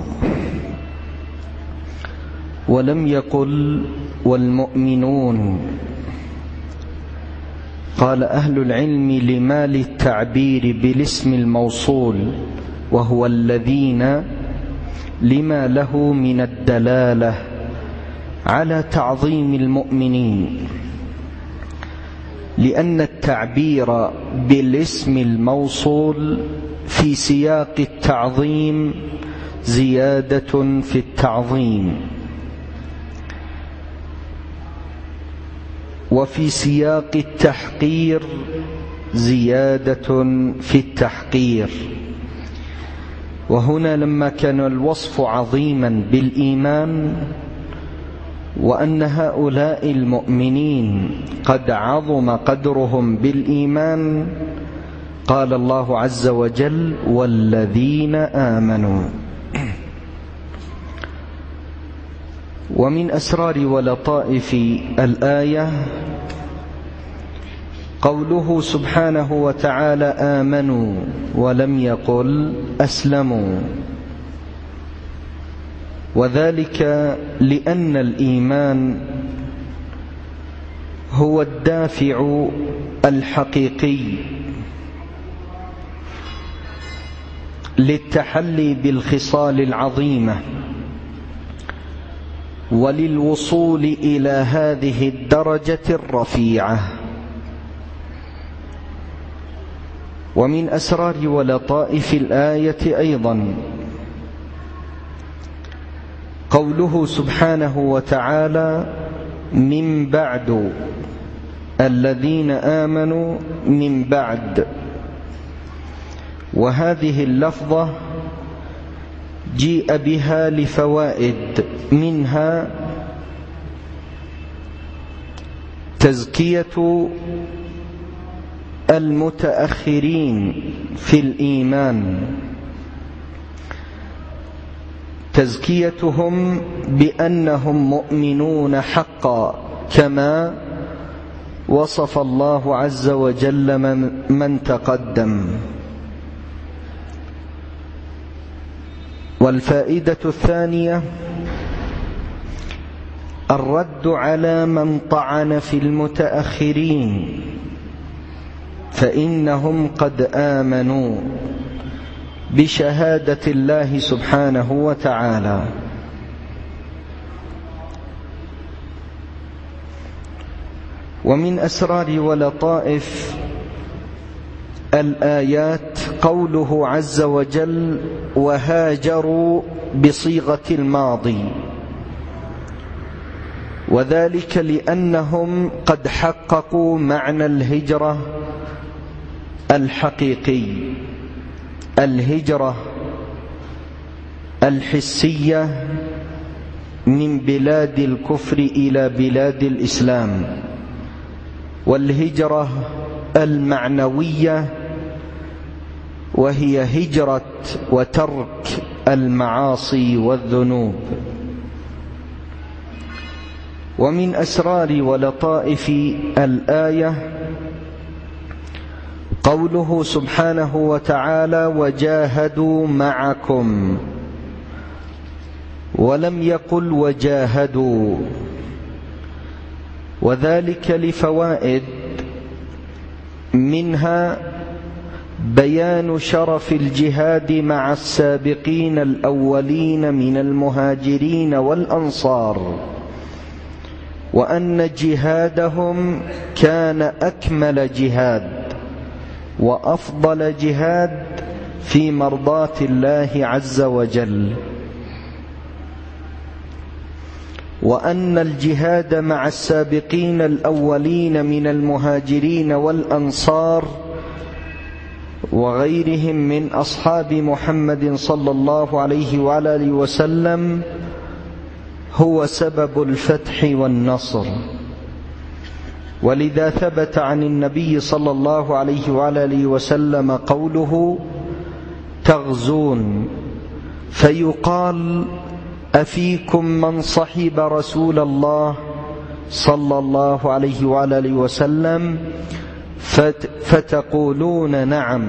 ولم يقل والمؤمنون، قال أهل العلم لما للتعبير بالاسم الموصول وهو الذين لما له من الدلالة على تعظيم المؤمنين، لأن التعبير بالاسم الموصول في سياق التعظيم زيادة في التعظيم، وفي سياق التحقير زيادة في التحقير. وهنا لما كان الوصف عظيما بالإيمان وأن هؤلاء المؤمنين قد عظم قدرهم بالإيمان، قال الله عز وجل والذين آمنوا. ومن أسرار ولطائف الآية قوله سبحانه وتعالى آمنوا ولم يقل أسلموا، وذلك لأن الإيمان هو الدافع الحقيقي للتحلي بالخصال العظيمة وللوصول إلى هذه الدرجة الرفيعة. ومن أسرار ولطائف الآية أيضا قوله سبحانه وتعالى من بعد الذين آمنوا من بعد، وهذه اللفظة جيء بها لفوائد، منها تزكية المتأخرين في الإيمان، تزكيتهم بأنهم مؤمنون حقا كما وصف الله عز وجل من تقدم. والفائدة الثانية الرد على من طعن في المتأخرين، فإنهم قد آمنوا بشهادة الله سبحانه وتعالى. ومن أسرار ولطائف الآيات قوله عز وجل وهاجروا بصيغة الماضي، وذلك لأنهم قد حققوا معنى الهجرة الحقيقي، الهجرة الحسية من بلاد الكفر إلى بلاد الإسلام، والهجرة المعنوية وهي هجرة وترك المعاصي والذنوب. ومن أسرار ولطائف الآية قوله سبحانه وتعالى وجاهدوا معكم، ولم يقل وجاهدوا، وذلك لفوائد، منها بيان شرف الجهاد مع السابقين الأولين من المهاجرين والأنصار، وأن جهادهم كان أكمل جهاد وأفضل جهاد في مرضاة الله عز وجل، وأن الجهاد مع السابقين الأولين من المهاجرين والأنصار وغيرهم من أصحاب محمد صلى الله عليه وعلى آله وسلم هو سبب الفتح والنصر. ولذا ثبت عن النبي صلى الله عليه وعلى آله وسلم قوله تغزون فيقال أفيكم من صحب رسول الله صلى الله عليه وعلى آله وسلم، فتقولون نعم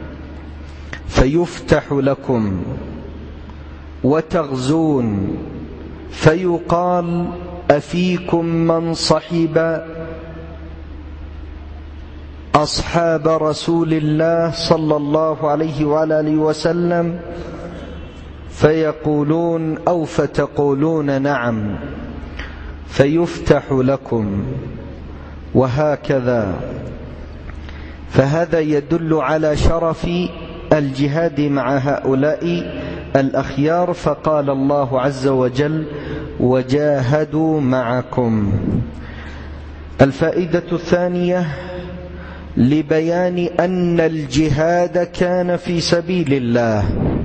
فيفتح لكم، وتغزون فيقال أفيكم من صحب أصحاب رسول الله صلى الله عليه وعلى آله وسلم فيقولون أو فتقولون نعم فيفتح لكم، وهكذا. فهذا يدل على شرف الجهاد مع هؤلاء الأخيار. فقال الله عز وجل: وجاهدوا معكم. الفائدة الثانية لبيان أن الجهاد كان في سبيل الله،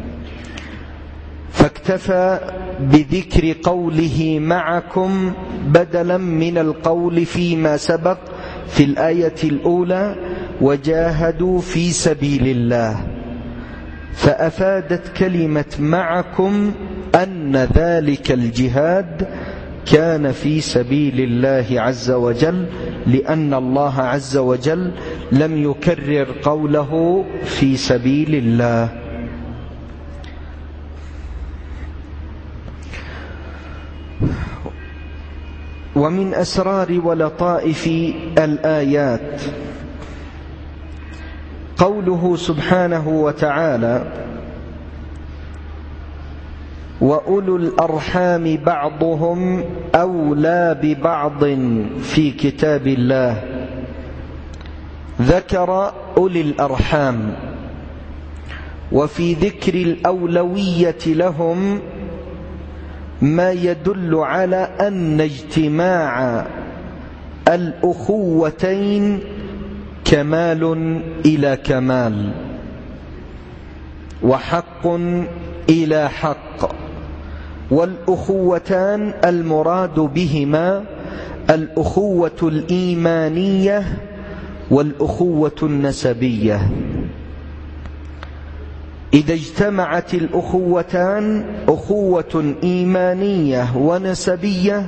فاكتفى بذكر قوله معكم بدلا من القول فيما سبق في الآية الأولى: وجاهدوا في سبيل الله. فأفادت كلمة معكم أن ذلك الجهاد كان في سبيل الله عز وجل، لأن الله عز وجل لم يكرر قوله في سبيل الله. ومن أسرار ولطائف الآيات قوله سبحانه وتعالى: وأولو الأرحام بعضهم أولى ببعض في كتاب الله. ذكر أولي الأرحام، وفي ذكر الأولوية لهم ما يدل على أن اجتماع الأخوتين كمال إلى كمال، وحق إلى حق. والأخوتان المراد بهما الأخوة الإيمانية والأخوة النسبية. إذا اجتمعت الأخوتان أخوة إيمانية ونسبية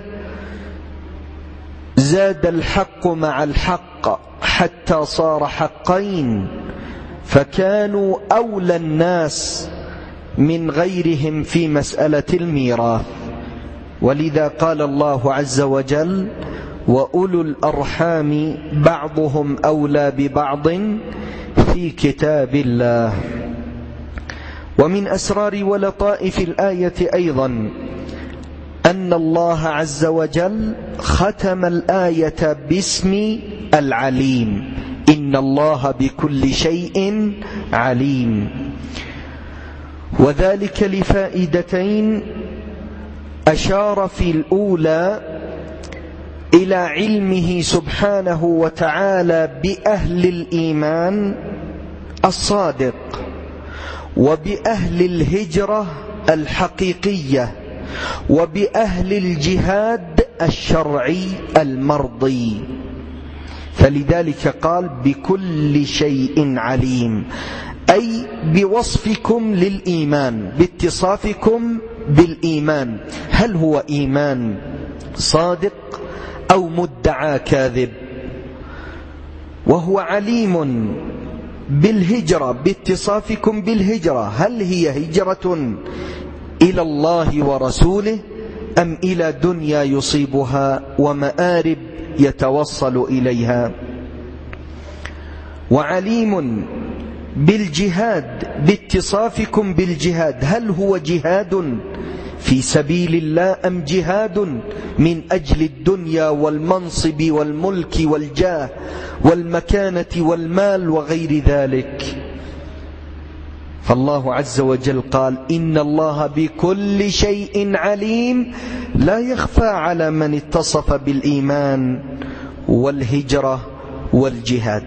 زاد الحق مع الحق حتى صار حقين، فكانوا أولى الناس من غيرهم في مسألة الميراث. ولذا قال الله عز وجل: وأولو الأرحام بعضهم أولى ببعض في كتاب الله. ومن أسرار ولطائف الآية أيضا أن الله عز وجل ختم الآية باسم العليم: إن الله بكل شيء عليم. وذلك لفائدتين: أشار في الأولى إلى علمه سبحانه وتعالى بأهل الإيمان الصادق، وبأهل الهجرة الحقيقية، وبأهل الجهاد الشرعي المرضي. فلذلك قال: بكل شيء عليم، أي بوصفكم للإيمان، باتصافكم بالإيمان، هل هو إيمان صادق أو مدعى كاذب. وهو عليم بالهجرة، باتصافكم بالهجرة، هل هي هجرة إلى الله ورسوله أم إلى دنيا يصيبها ومآرب يتوصل إليها. وعليم بالجهاد، باتصافكم بالجهاد، هل هو جهاد في سبيل الله أم جهاد من أجل الدنيا والمنصب والملك والجاه والمكانة والمال وغير ذلك. فالله عز وجل قال: إن الله بكل شيء عليم، لا يخفى على من اتصف بالإيمان والهجرة والجهاد.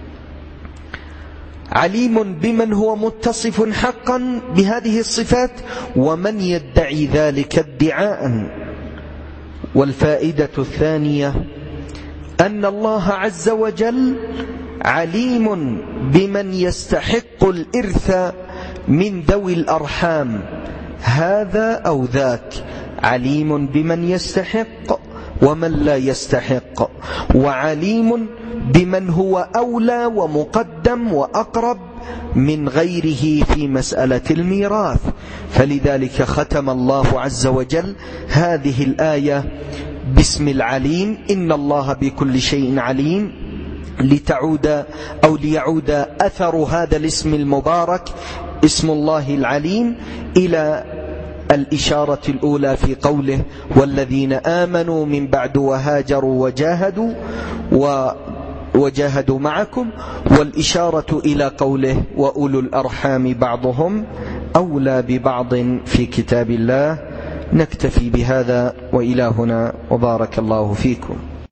عليم بمن هو متصف حقا بهذه الصفات ومن يدعي ذلك ادعاء. والفائدة الثانية أن الله عز وجل عليم بمن يستحق الإرث من ذوي الأرحام، هذا أو ذاك، عليم بمن يستحق ومن لا يستحق، وعليم بمن هو أولى ومقدم وأقرب من غيره في مسألة الميراث. فلذلك ختم الله عز وجل هذه الآية باسم العليم: إن الله بكل شيء عليم. لتعود أو ليعود أثر هذا الاسم المبارك اسم الله العليم إلى الإشارة الأولى في قوله والذين آمنوا من بعد وهاجروا وجاهدوا و وجاهدوا معكم، والإشارة إلى قوله وأولو الأرحام بعضهم أولى ببعض في كتاب الله. نكتفي بهذا وإلى هنا، وبارك الله فيكم.